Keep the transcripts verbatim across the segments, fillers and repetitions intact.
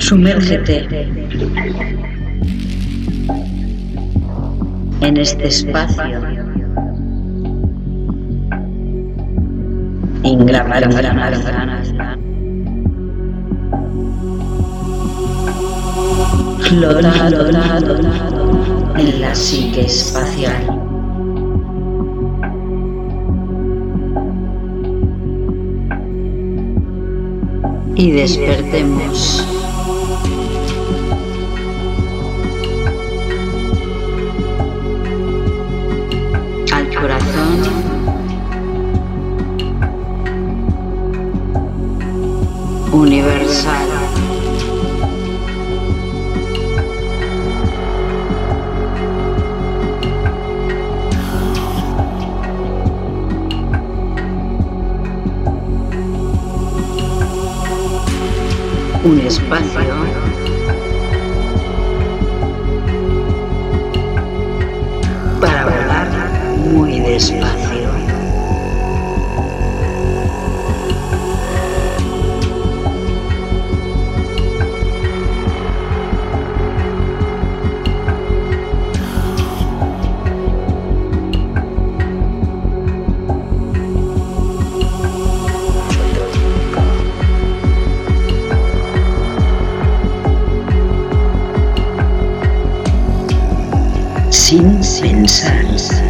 Sumérgete en este espacio ingramar, flotando en la psique espacial. Y despertemos. Al corazón universal. Un espacio para volar muy despacio. Sin pensar.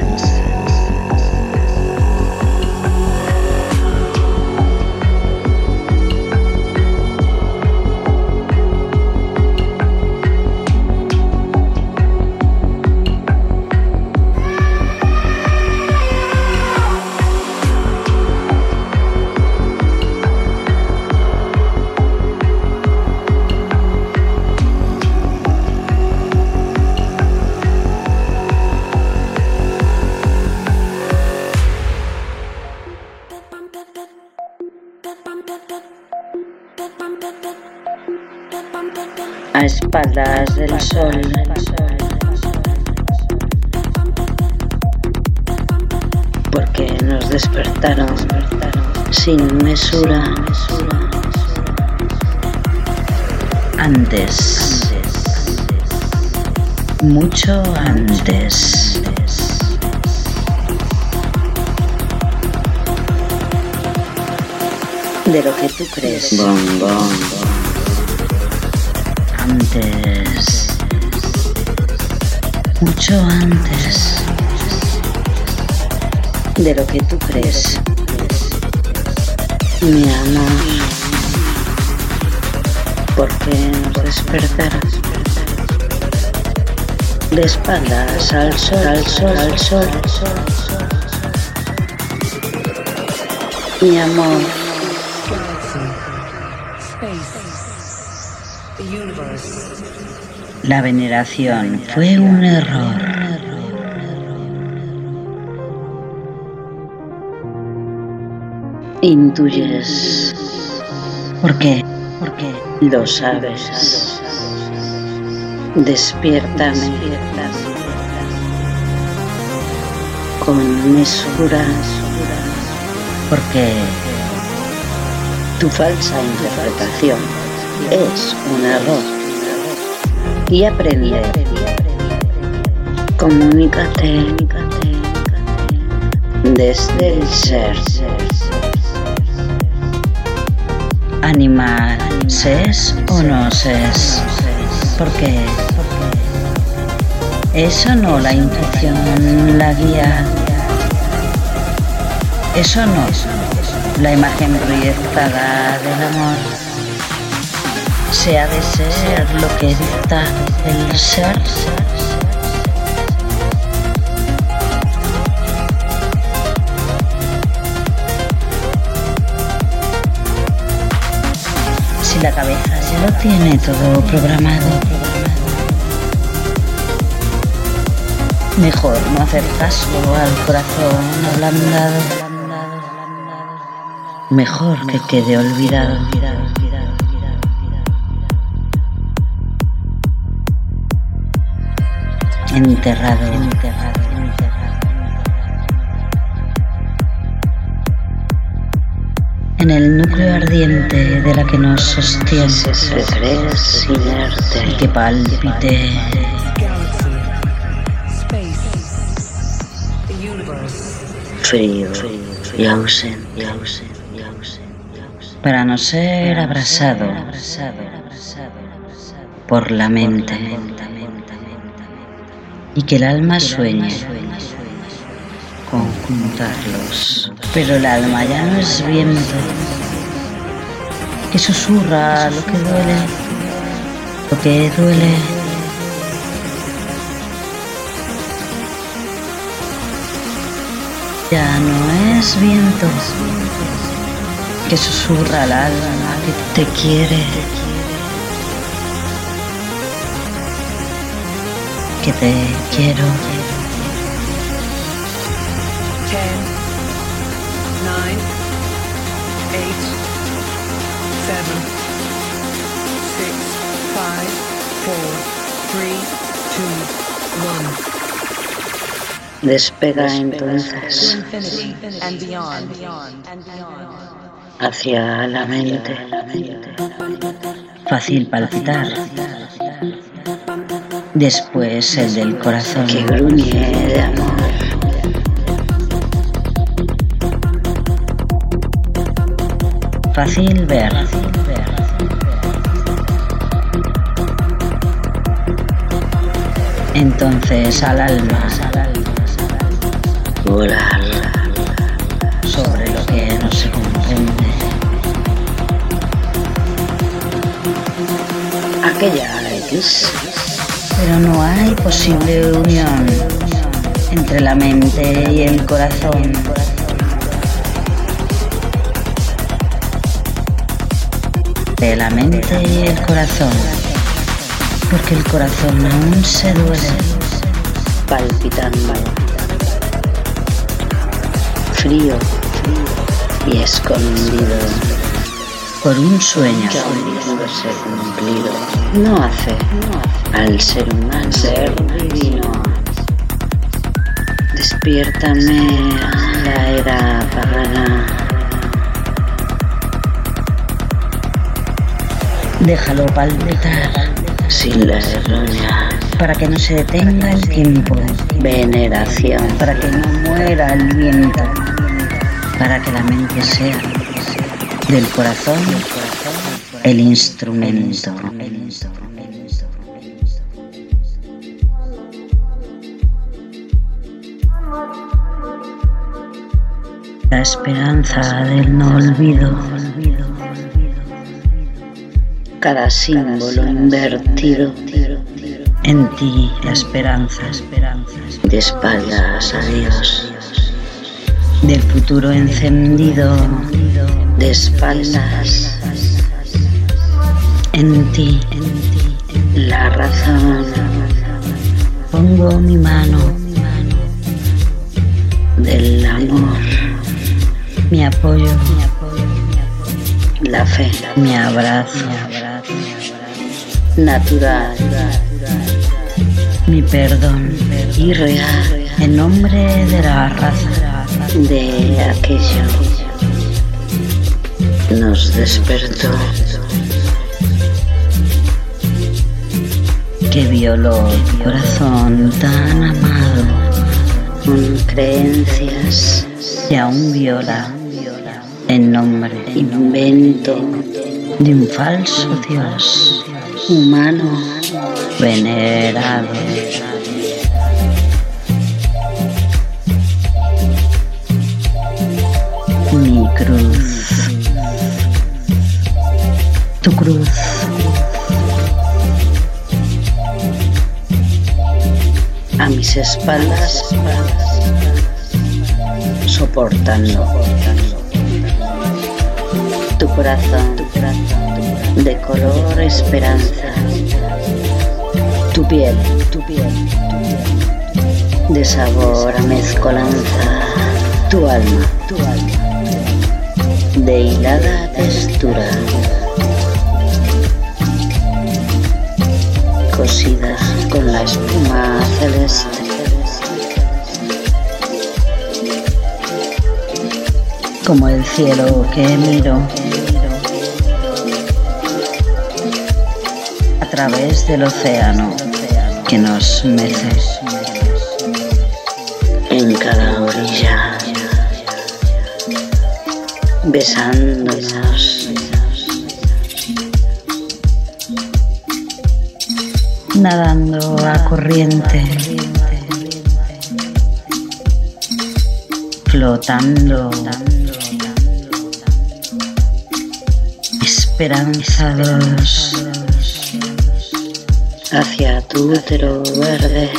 A espaldas del sol, porque nos despertaron sin mesura, antes, mucho antes. De lo que tú crees. Bom, bom. Antes, mucho antes de lo que tú crees, mi amor, porque nos despertarás de espaldas al sol, al sol, al sol, mi amor. La veneración fue un error. Intuyes. ¿Por qué? Porque lo sabes. Despiértame. Con mesura. Porque tu falsa interpretación es un error. Y aprende. Comunícate desde el ser. Animal, ¿ses o no ses? Porque eso no la intuición, la guía. Eso no, la imagen proyectada del amor. Se ha de ser lo que dicta el ser. Si la cabeza ya lo tiene todo programado, mejor no hacer caso al corazón ablandado. Mejor que quede olvidado. Enterrado, enterrado, enterrado en en el núcleo ardiente de la que nos sostiene, se crees inerte y que palpite. Frío y ausente, para no ser abrasado por la mente, y que el alma sueñe con juntarlos. Pero el alma ya no es viento que susurra lo que duele, lo que duele. Ya no es viento que susurra al alma que te quiere, que te quiero. Ten, nine, eight, seven, six, five, four, three, two, one. Despega entonces hacia la mente. Fácil palpitar. Después el del corazón que gruñe de amor. Fácil ver. Entonces al alma volar sobre lo que no se comprende. Aquella X. Pero no hay posible unión entre la mente y el corazón. De la mente y el corazón, porque el corazón aún se duele, palpitando, frío y escondido por un sueño que aún pudo ser cumplido. No hace al ser humano ser divino. Despiértame a la era pagana. Déjalo palpitar sin la errónea, para que no se detenga el tiempo. Veneración, para que no muera el viento, para que la mente sea del corazón el instrumento. La esperanza del no olvido. Cada símbolo invertido en ti, la esperanza, de espaldas a Dios, del futuro encendido, de espaldas en ti, la razón. Pongo mi mano del amor, mi apoyo, la fe, mi abrazo, natural, mi perdón y real, en nombre de la raza, de aquello nos despertó, que violó tu corazón tan amado, con creencias que aún viola en nombre invento de un falso Dios humano venerado. Mi cruz, tu cruz, a mis espaldas, soportando tu corazón de color esperanza, tu piel, tu piel, de sabor a mezcolanza, tu alma, tu alma, de hilada textura, cosida con la espuma celeste. como el cielo que miro a través del océano que nos mece. En cada orilla, besándonos, nadando a corriente, flotando, esperanzados hacia tu útero verde.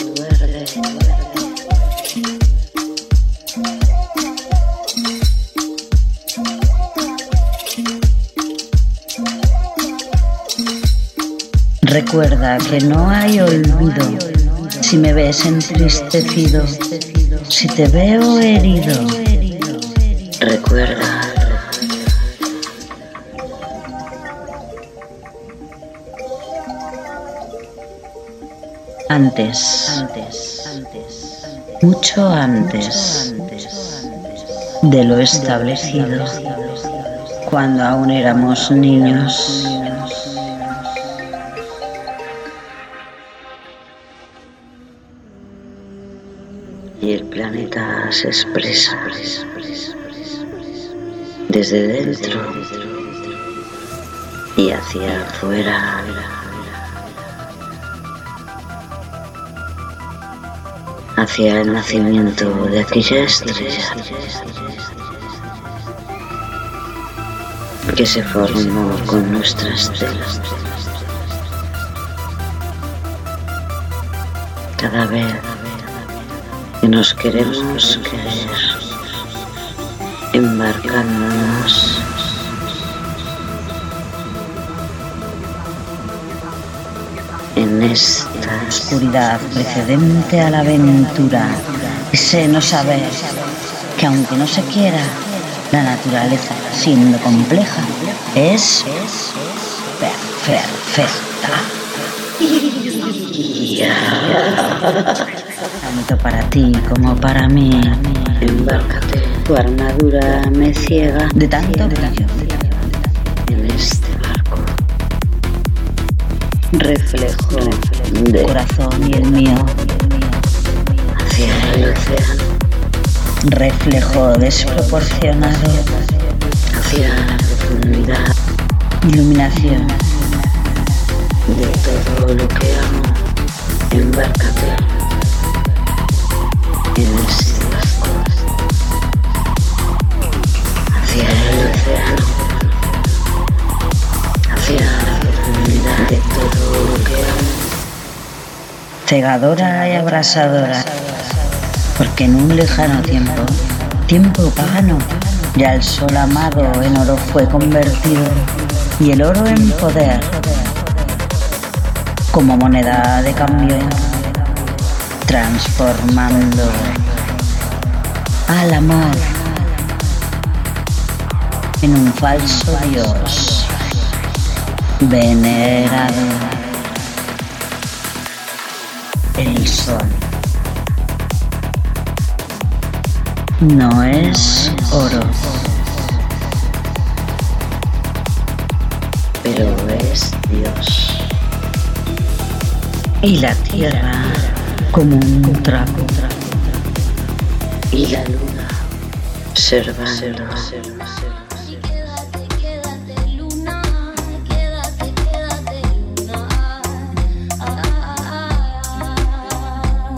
Recuerda que no hay olvido si me ves entristecido, si te veo herido. Recuerda. Antes, mucho antes de lo establecido, cuando aún éramos niños. Y el planeta se expresa desde dentro y hacia afuera. Hacia el nacimiento de aquella estrella que se formó con nuestra estela. Cada vez que nos queremos querer, embarcándonos en esta oscuridad precedente a la aventura, ese no saber que aunque no se quiera, la naturaleza, siendo compleja, es perfecta. Tanto para ti como para mí. Embárcate, tu armadura me ciega de tanto brillo en este barco. Reflejo tu de corazón y el mío, hacia el océano, reflejo desproporcionado, hacia la profundidad iluminación de todo lo que amo. Embárcate en este barco hacia el océano, hacia la profundidad de todo lo que amo. cegadora y abrasadora, porque en un lejano tiempo, tiempo pagano, ya el sol amado en oro fue convertido y el oro en poder, como moneda de cambio, transformando al amor en un falso dios venerado. El sol no es oro, pero es Dios. y la tierra como un trapo, Y la luna observando. Quédate, quédate, luna, quédate, quédate, luna. Ah, ah, ah.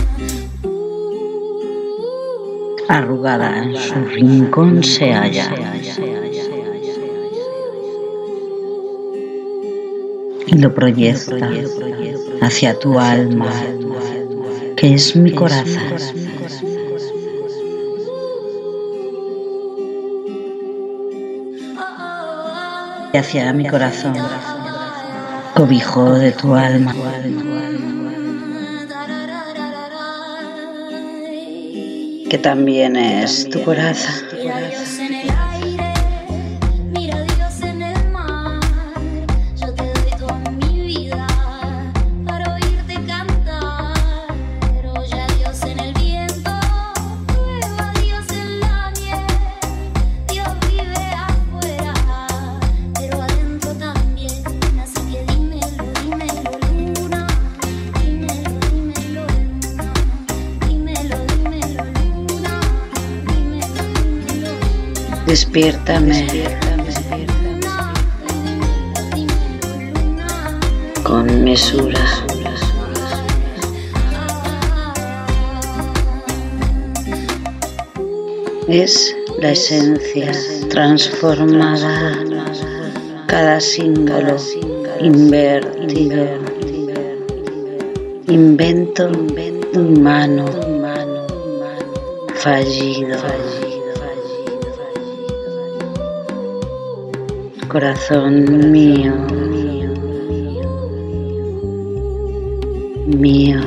Uh, arrugada en su rincón se halla, y lo proyecta hacia tu alma, que es mi corazón. Y hacia mi corazón, cobijo de tu alma, Que también es tu corazón. Mira a Dios en el aire, mira a Dios en el mar. Yo te doy toda mi vida para oírte cantar. Oye a Dios en el viento, prueba a Dios en la miel. Despiértame con mesura. Es la esencia transformada, cada símbolo invertido, invento humano fallido. Corazón mío, mío.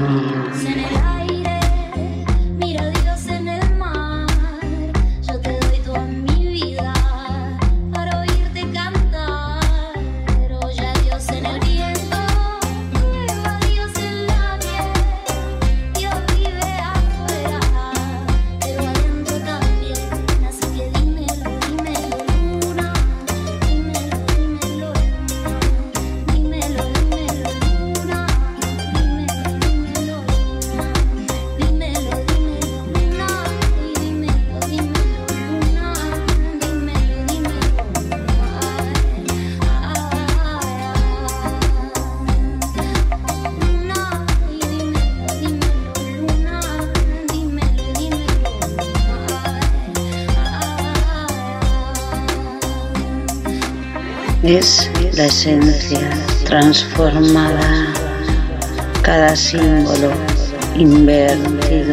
Es la esencia transformada, cada símbolo invertido,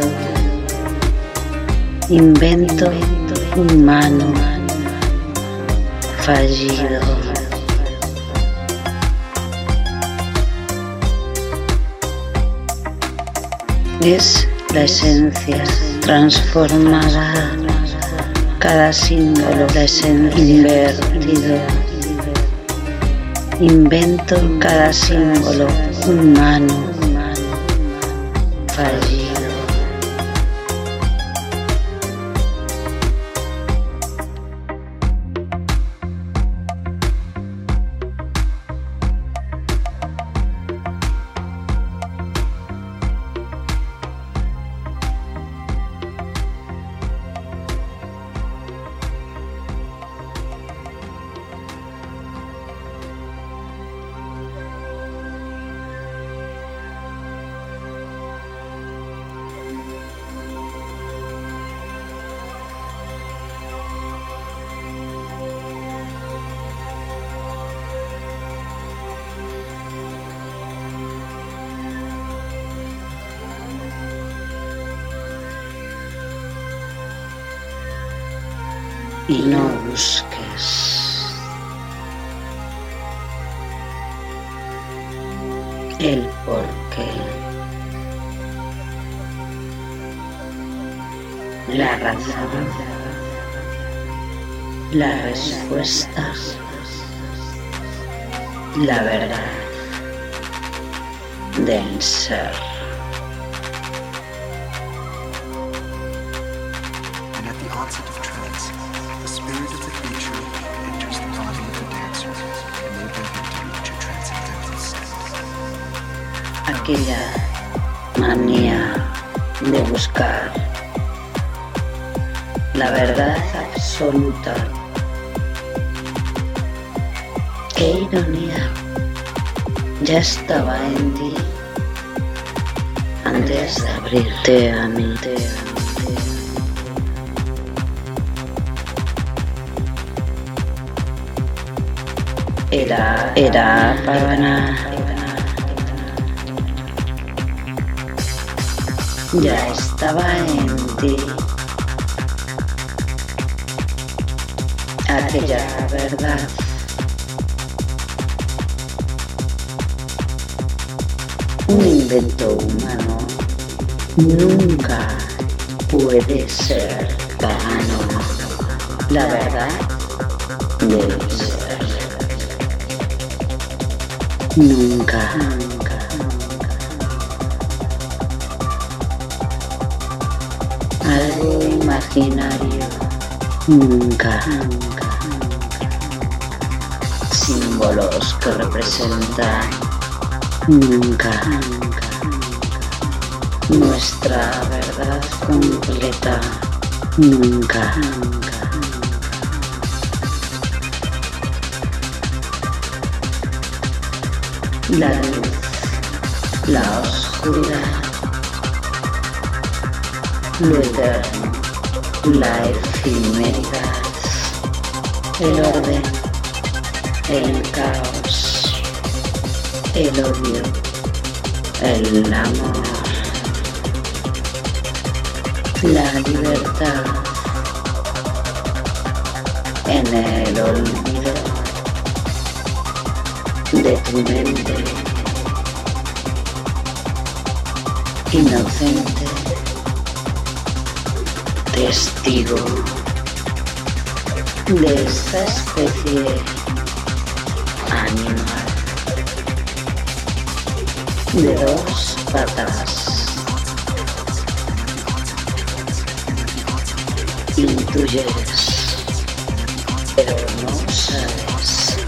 invento humano fallido. Es la esencia transformada, cada símbolo, la esencia invertido. Invento cada símbolo humano fallido. Y no busques el porqué, la razón, la respuesta, la verdad del ser. Aquella manía de buscar la verdad absoluta. ¡Qué ironía! Ya estaba en ti antes de abrirte a mí. Era, era Pavana. Ya estaba en ti aquella verdad. Un invento humano nunca puede ser vano. La verdad debe ser. Nunca. Algo imaginario, nunca, nunca. Símbolos que representan, nunca, nunca. Nuestra verdad completa, nunca, nunca. la luz, la oscuridad, lo eterno, la efemeridad, el orden, el caos, el odio, el amor, la libertad, en el olvido de tu mente inocente, testigo de esta especie animal de dos patas. Intuyes, pero no sabes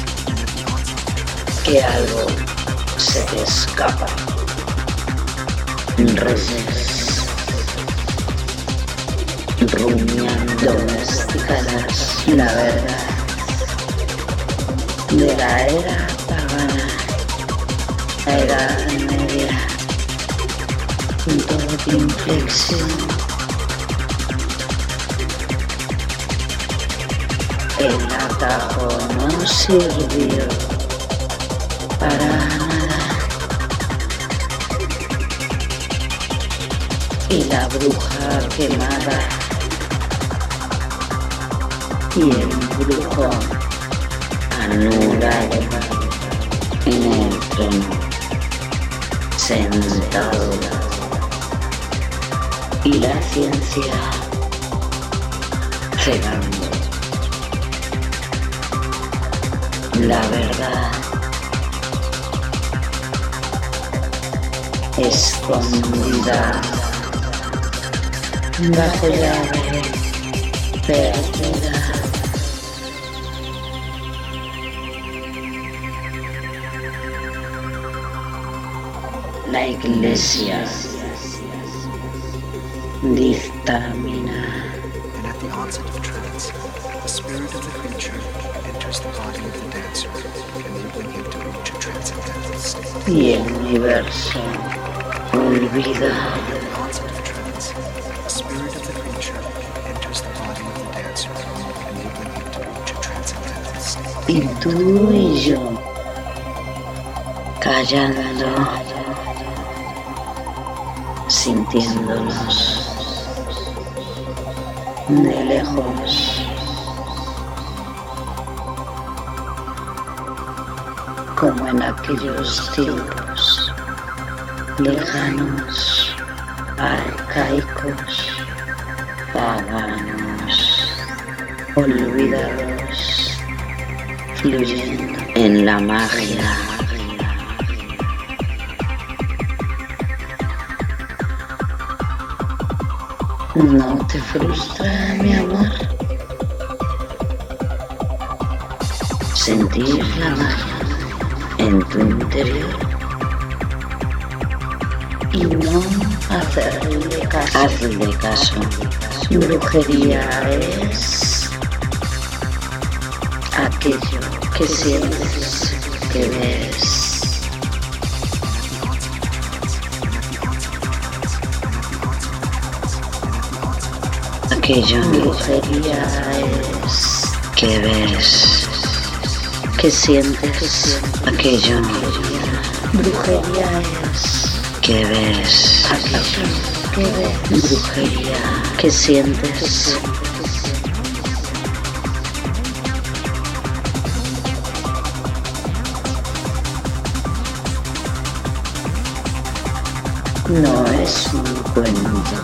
que algo se te escapa. Reces, rumiando, domesticarás la verdad de la era pagana, la edad media, punto de inflexión. El atajo no sirvió para nada y la bruja quemada y el brujo anulado en el trono sentado y la ciencia cegando. La verdad escondida bajo llave perdida. La Iglesia dictamina. And at the onset of trance, the spirit of the creature enters the body of the dancer, enabling him to reach a transcendental state. Y el universo olvida. At the onset of trance, the spirit of the creature enters the body of the dancer, enabling him to reach a transcendental state. Y tú y yo, callando, sintiéndonos de lejos, como en aquellos tiempos lejanos, arcaicos, paganos, olvidados, fluyendo en la magia. ¿No te frustra, mi amor, sentir la magia en tu interior y no hacerle caso? Hazle caso. Brujería es aquello que sientes, que ves. Aquello brujería es que ves, que sientes. Aquello brujería es que ves. Aquello que ves. Brujería que sientes. No es un cuento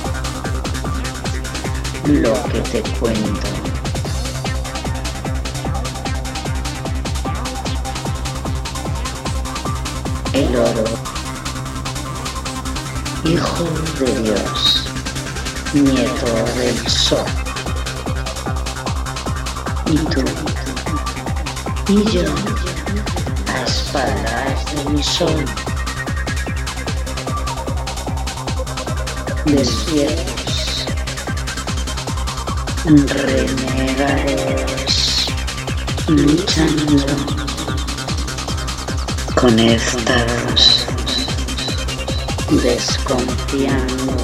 lo que te cuento. El oro, hijo de Dios, nieto del sol. Y tú y yo, a espaldas de mi sol, despiertos, renegados, luchando conectados, desconfiando,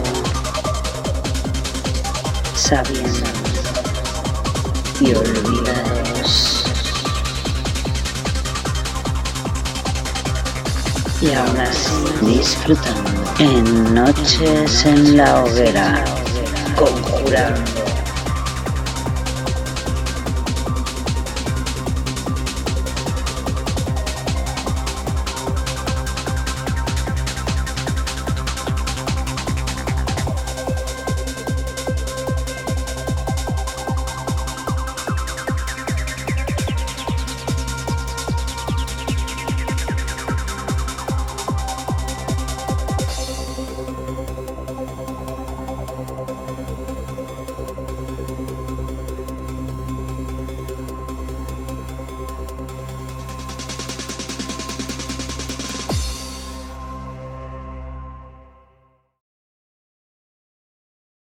sabiendo y olvidados. Y ahora sí, disfrutando en Noches en la Hoguera, conjurando.